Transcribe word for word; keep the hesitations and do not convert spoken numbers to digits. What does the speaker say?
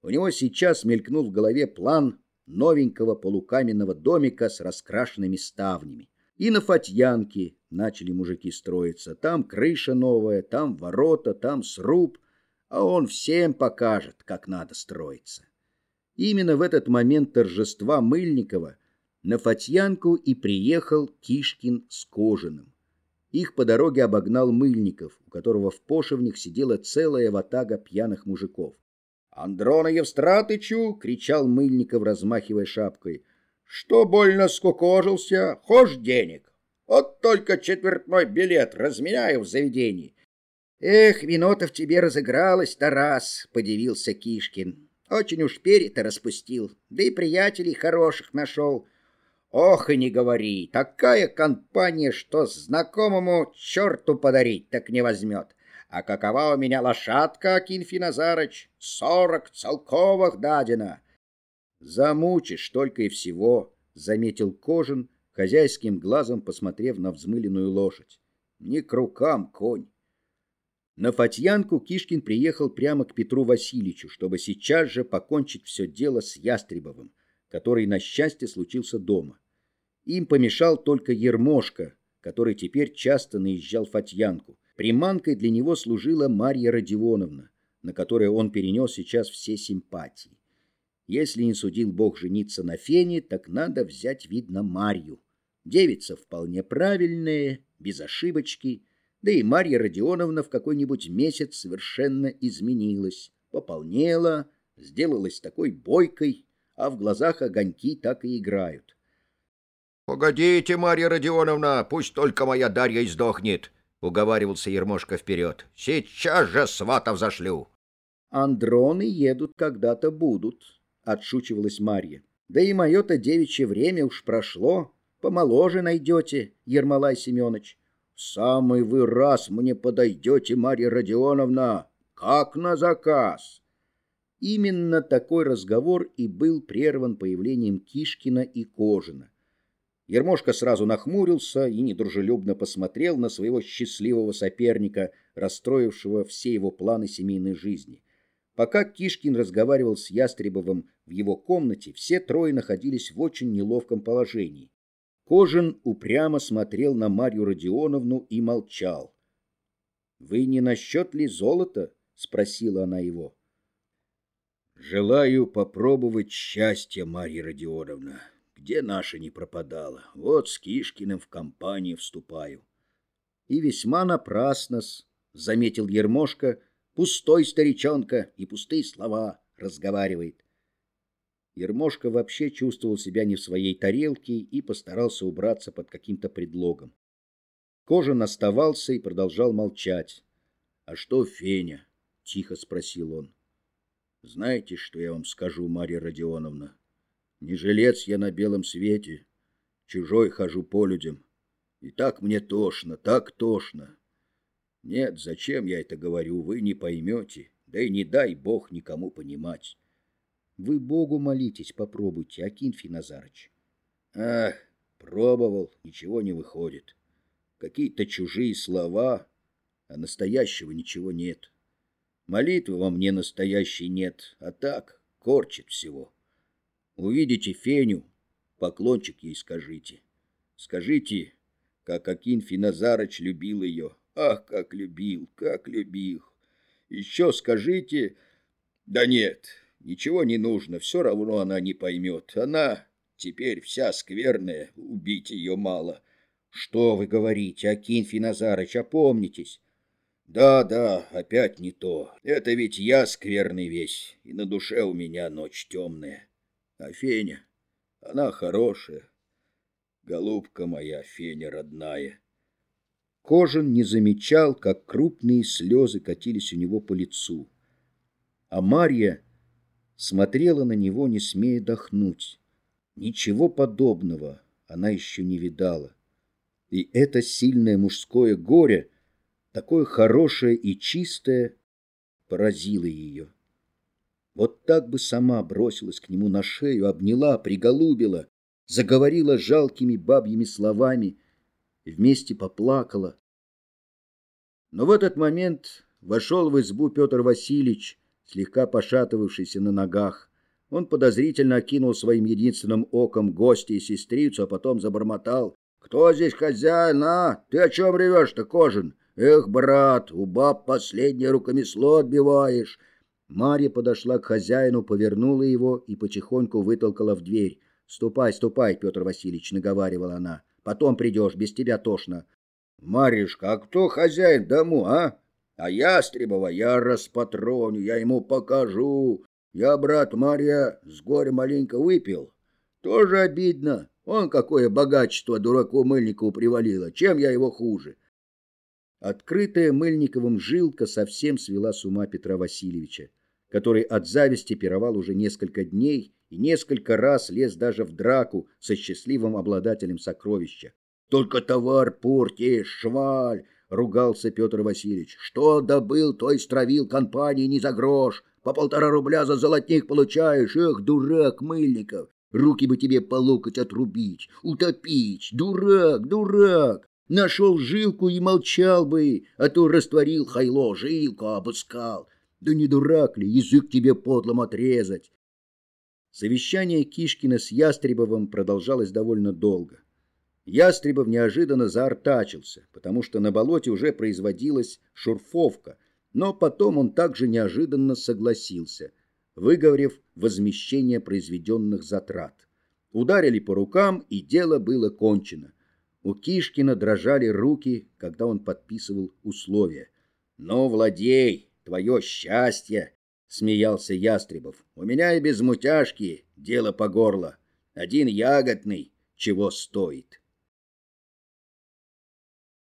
У него сейчас мелькнул в голове план новенького полукаменного домика с раскрашенными ставнями. И на Фатьянке начали мужики строиться. Там крыша новая, там ворота, там сруб, а он всем покажет, как надо строиться. Именно в этот момент торжества Мыльникова на Фатьянку и приехал Кишкин с Кожаным. Их по дороге обогнал Мыльников, у которого в пошивнях сидела целая ватага пьяных мужиков. «Андрона Евстратычу!» — кричал Мыльников, размахивая шапкой. «Что больно скукожился? Хошь денег? Вот только четвертной билет разменяю в заведении». «Эх, вино-то в тебе разыгралось, Тарас!» — подивился Кишкин. «Очень уж перья-то распустил, да и приятелей хороших нашел». «Ох, и не говори, такая компания, что знакомому черту подарить так не возьмет. А какова у меня лошадка, Акинфий Назарыч? Сорок целковых дадено». «Замучишь только и всего», — заметил Кожин, хозяйским глазом посмотрев на взмыленную лошадь. «Не к рукам конь». На Фатьянку Кишкин приехал прямо к Петру Васильевичу, чтобы сейчас же покончить все дело с Ястребовым, который, на счастье, случился дома. Им помешал только Ермошка, который теперь часто наезжал в Фатьянку. Приманкой для него служила Марья Родионовна, на которой он перенес сейчас все симпатии. Если не судил Бог жениться на Фене, так надо взять, видно, Марью. Девица вполне правильная, без ошибочки, да и Марья Родионовна в какой-нибудь месяц совершенно изменилась, пополнела, сделалась такой бойкой, а в глазах огоньки так и играют. «Погодите, Марья Родионовна, пусть только моя Дарья издохнет», — уговаривался Ермошка вперед. «Сейчас же сватов зашлю». «Андроны едут когда-то будут», — отшучивалась Марья. «Да и мое-то девичье время уж прошло. Помоложе найдете, Ермолай Семенович». «В самый вы раз мне подойдете, Марья Родионовна, как на заказ». Именно такой разговор и был прерван появлением Кишкина и Кожина. Ермошка сразу нахмурился и недружелюбно посмотрел на своего счастливого соперника, расстроившего все его планы семейной жизни. Пока Кишкин разговаривал с Ястребовым в его комнате, все трое находились в очень неловком положении. Кожин упрямо смотрел на Марью Родионовну и молчал. «Вы не насчет ли золота?» — спросила она его. «Желаю попробовать счастье, Марья Родионовна. Где наша не пропадала? Вот с Кишкиным в компанию вступаю». «И весьма напрасно-с», — заметил Ермошка. «Пустой старичонка и пустые слова разговаривает». Ермошка вообще чувствовал себя не в своей тарелке и постарался убраться под каким-то предлогом. Кожин оставался и продолжал молчать. «А что Феня?» — тихо спросил он. «Знаете, что я вам скажу, Марья Родионовна? Не жилец я на белом свете, чужой хожу по людям. И так мне тошно, так тошно. Нет, зачем я это говорю, вы не поймете, да и не дай Бог никому понимать». «Вы Богу молитесь, попробуйте, Акинфий Назарыч». «Ах, пробовал, ничего не выходит. Какие-то чужие слова, а настоящего ничего нет. Молитвы во мне настоящей нет, а так корчит всего. Увидите Феню, поклончик ей скажите. Скажите, как Акинфий Назарыч любил ее. Ах, как любил, как любил. Еще скажите... Да нет, ничего не нужно, все равно она не поймет. Она теперь вся скверная, убить ее мало». «Что вы говорите, Акинфий Назарыч, опомнитесь». «Да, да, опять не то. Это ведь я скверный весь, и на душе у меня ночь темная. А Феня, она хорошая. Голубка моя, Феня родная». Кожин не замечал, как крупные слезы катились у него по лицу. А Марья смотрела на него, не смея дохнуть. Ничего подобного она еще не видала. И это сильное мужское горе, такое хорошее и чистое, поразило ее. Вот так бы сама бросилась к нему на шею, обняла, приголубила, заговорила жалкими бабьими словами, вместе поплакала. Но в этот момент вошел в избу Петр Васильевич с слегка пошатывавшийся на ногах. Он подозрительно окинул своим единственным оком гостя и сестрицу, а потом забормотал: «Кто здесь хозяин, а? Ты о чем ревешь-то, Кожин? Эх, брат, у баб последнее рукомесло отбиваешь». Марья подошла к хозяину, повернула его и потихоньку вытолкала в дверь. «Ступай, ступай, Петр Васильевич», — наговаривала она. «Потом придешь, без тебя тошно». «Марьюшка, а кто хозяин дому, а? А Ястребова я распатроню, я ему покажу. Я, брат, Марья, с горя маленько выпил. Тоже обидно. Он какое богатство дураку Мыльникову привалило. Чем я его хуже?» Открытая Мыльниковым жилка совсем свела с ума Петра Васильевича, который от зависти пировал уже несколько дней и несколько раз лез даже в драку со счастливым обладателем сокровища. «Только товар портишь, шваль!» — ругался Петр Васильевич. «Что добыл, то и стравил компании не за грош. По полтора рубля за золотник получаешь. Эх, дурак Мыльников! Руки бы тебе по локоть отрубить, утопить. Дурак, дурак! Нашел жилку и молчал бы, а то растворил хайло, жилку обыскал. Да не дурак ли, язык тебе подлым отрезать!» Совещание Кишкина с Ястребовым продолжалось довольно долго. Ястребов неожиданно заортачился, потому что на болоте уже производилась шурфовка, но потом он также неожиданно согласился, выговорив возмещение произведенных затрат. Ударили по рукам, и дело было кончено. У Кишкина дрожали руки, когда он подписывал условия. «Ну, владей, твое счастье!» — смеялся Ястребов. «У меня и без мутяжки дело по горло. Один ягодный чего стоит».